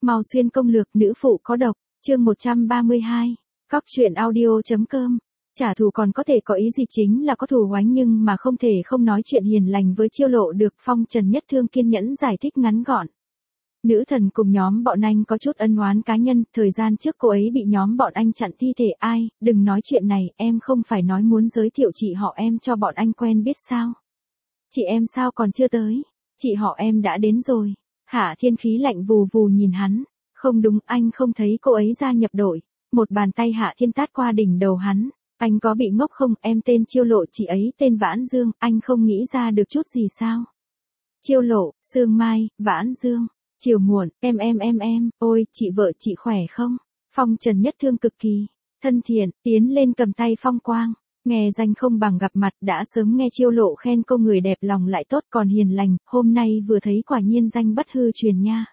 Mao Xuyên công lược nữ phụ có độc, chương 132. Cóc truyện audio.com. Trả thù còn có thể có ý gì, chính là có thù oán nhưng mà không thể không nói chuyện hiền lành với Chiêu Lộ được. Phong Trần Nhất Thương kiên nhẫn giải thích ngắn gọn. Nữ thần cùng nhóm bọn anh có chút ân oán cá nhân, thời gian trước cô ấy bị nhóm bọn anh chặn thi thể. Ai, đừng nói chuyện này, em không phải nói muốn giới thiệu chị họ em cho bọn anh quen biết sao? Chị em sao còn chưa tới? Chị họ em đã đến rồi. Hạ Thiên khí lạnh vù vù nhìn hắn. Không đúng, anh không thấy cô ấy gia nhập đội. Một bàn tay Hạ Thiên tát qua đỉnh đầu hắn. Anh có bị ngốc không? Em tên Chiêu Lộ, chị ấy tên Vãn Dương, anh không nghĩ ra được chút gì sao? Chiêu Lộ, Sương Mai, Vãn Dương. Chiều muộn, em, ôi, chị vợ chị khỏe không? Phong Trần Nhất Thương cực kỳ thân thiện, tiến lên cầm tay Phong Quang. Nghe danh không bằng gặp mặt, đã sớm nghe Chiêu Lộ khen cô người đẹp lòng lại tốt còn hiền lành, hôm nay vừa thấy quả nhiên danh bất hư truyền nha.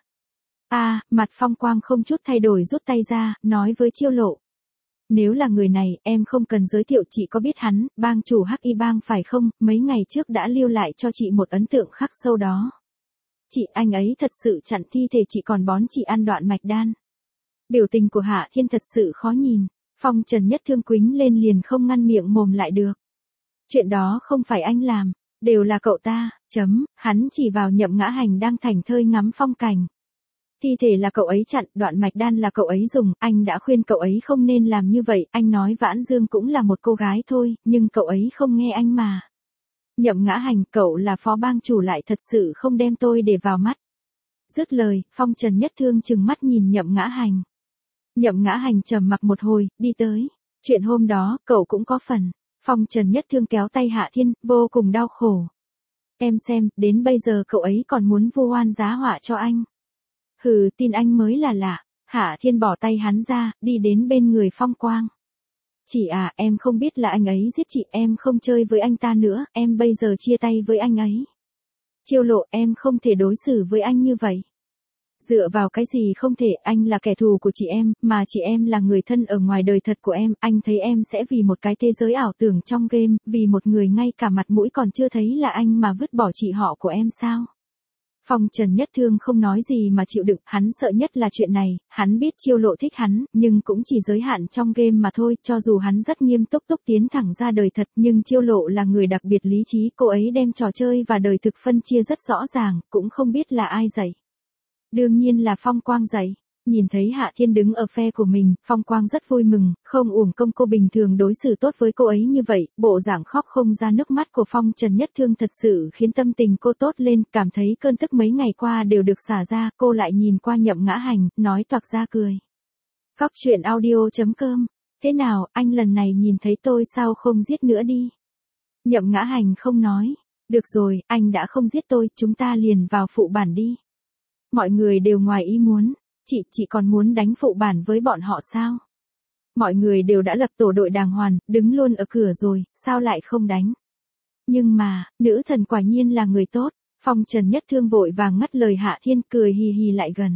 Mặt Phong Quang không chút thay đổi rút tay ra, nói với Chiêu Lộ. Nếu là người này, em không cần giới thiệu, chị có biết hắn, bang chủ Hắc Y bang phải không, mấy ngày trước đã lưu lại cho chị một ấn tượng khắc sâu đó. Chị, anh ấy thật sự chặn thi thể chị còn bón chị ăn đoạn mạch đan. Biểu tình của Hạ Thiên thật sự khó nhìn. Phong Trần Nhất Thương quýnh lên liền không ngăn miệng mồm lại được. Chuyện đó không phải anh làm, đều là cậu ta, hắn chỉ vào Nhậm Ngã Hành đang thảnh thơi ngắm phong cảnh. Thi thể là cậu ấy chặn, đoạn mạch đan là cậu ấy dùng, anh đã khuyên cậu ấy không nên làm như vậy, anh nói Vãn Dương cũng là một cô gái thôi, nhưng cậu ấy không nghe anh mà. Nhậm Ngã Hành, cậu là phó bang chủ lại thật sự không đem tôi để vào mắt. Dứt lời, Phong Trần Nhất Thương trừng mắt nhìn Nhậm Ngã Hành. Nhậm Ngã Hành trầm mặc một hồi, đi tới. Chuyện hôm đó, cậu cũng có phần. Phong Trần Nhất Thương kéo tay Hạ Thiên, vô cùng đau khổ. Em xem, đến bây giờ cậu ấy còn muốn vu oan giá họa cho anh. Hừ, tin anh mới là lạ. Hạ Thiên bỏ tay hắn ra, đi đến bên người Phong Quang. Chị em không biết là anh ấy giết chị, em không chơi với anh ta nữa, em bây giờ chia tay với anh ấy. Chiêu Lộ, em không thể đối xử với anh như vậy. Dựa vào cái gì không thể, anh là kẻ thù của chị em, mà chị em là người thân ở ngoài đời thật của em, anh thấy em sẽ vì một cái thế giới ảo tưởng trong game, vì một người ngay cả mặt mũi còn chưa thấy là anh mà vứt bỏ chị họ của em sao? Phong Trần Nhất Thương không nói gì mà chịu đựng, hắn sợ nhất là chuyện này, hắn biết Chiêu Lộ thích hắn, nhưng cũng chỉ giới hạn trong game mà thôi, cho dù hắn rất nghiêm túc tiến thẳng ra đời thật, nhưng Chiêu Lộ là người đặc biệt lý trí, cô ấy đem trò chơi và đời thực phân chia rất rõ ràng, cũng không biết là ai dạy. Đương nhiên là Phong Quang dạy. Nhìn thấy Hạ Thiên đứng ở phe của mình, Phong Quang rất vui mừng, không uổng công cô bình thường đối xử tốt với cô ấy như vậy, bộ dạng khóc không ra nước mắt của Phong Trần Nhất Thương thật sự khiến tâm tình cô tốt lên, cảm thấy cơn tức mấy ngày qua đều được xả ra, cô lại nhìn qua Nhậm Ngã Hành, nói toạc ra cười. Cóc truyện audio.com. Thế nào, anh lần này nhìn thấy tôi sao không giết nữa đi? Nhậm Ngã Hành không nói. Được rồi, anh đã không giết tôi, chúng ta liền vào phụ bản đi. Mọi người đều ngoài ý muốn. Chị còn muốn đánh phụ bản với bọn họ sao? Mọi người đều đã lập tổ đội đàng hoàng, đứng luôn ở cửa rồi, sao lại không đánh? Nhưng mà, nữ thần quả nhiên là người tốt. Phong Trần Nhất Thương vội vàng ngắt lời Hạ Thiên, cười hì hì lại gần.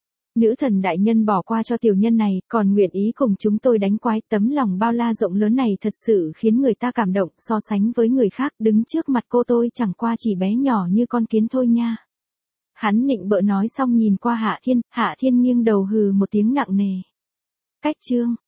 Nữ thần đại nhân bỏ qua cho tiểu nhân này, còn nguyện ý cùng chúng tôi đánh quái, tấm lòng bao la rộng lớn này thật sự khiến người ta cảm động, so sánh với người khác, đứng trước mặt cô tôi chẳng qua chỉ bé nhỏ như con kiến thôi nha. Hắn nịnh bợ nói xong nhìn qua Hạ Thiên nghiêng đầu hừ một tiếng nặng nề. Cách chương.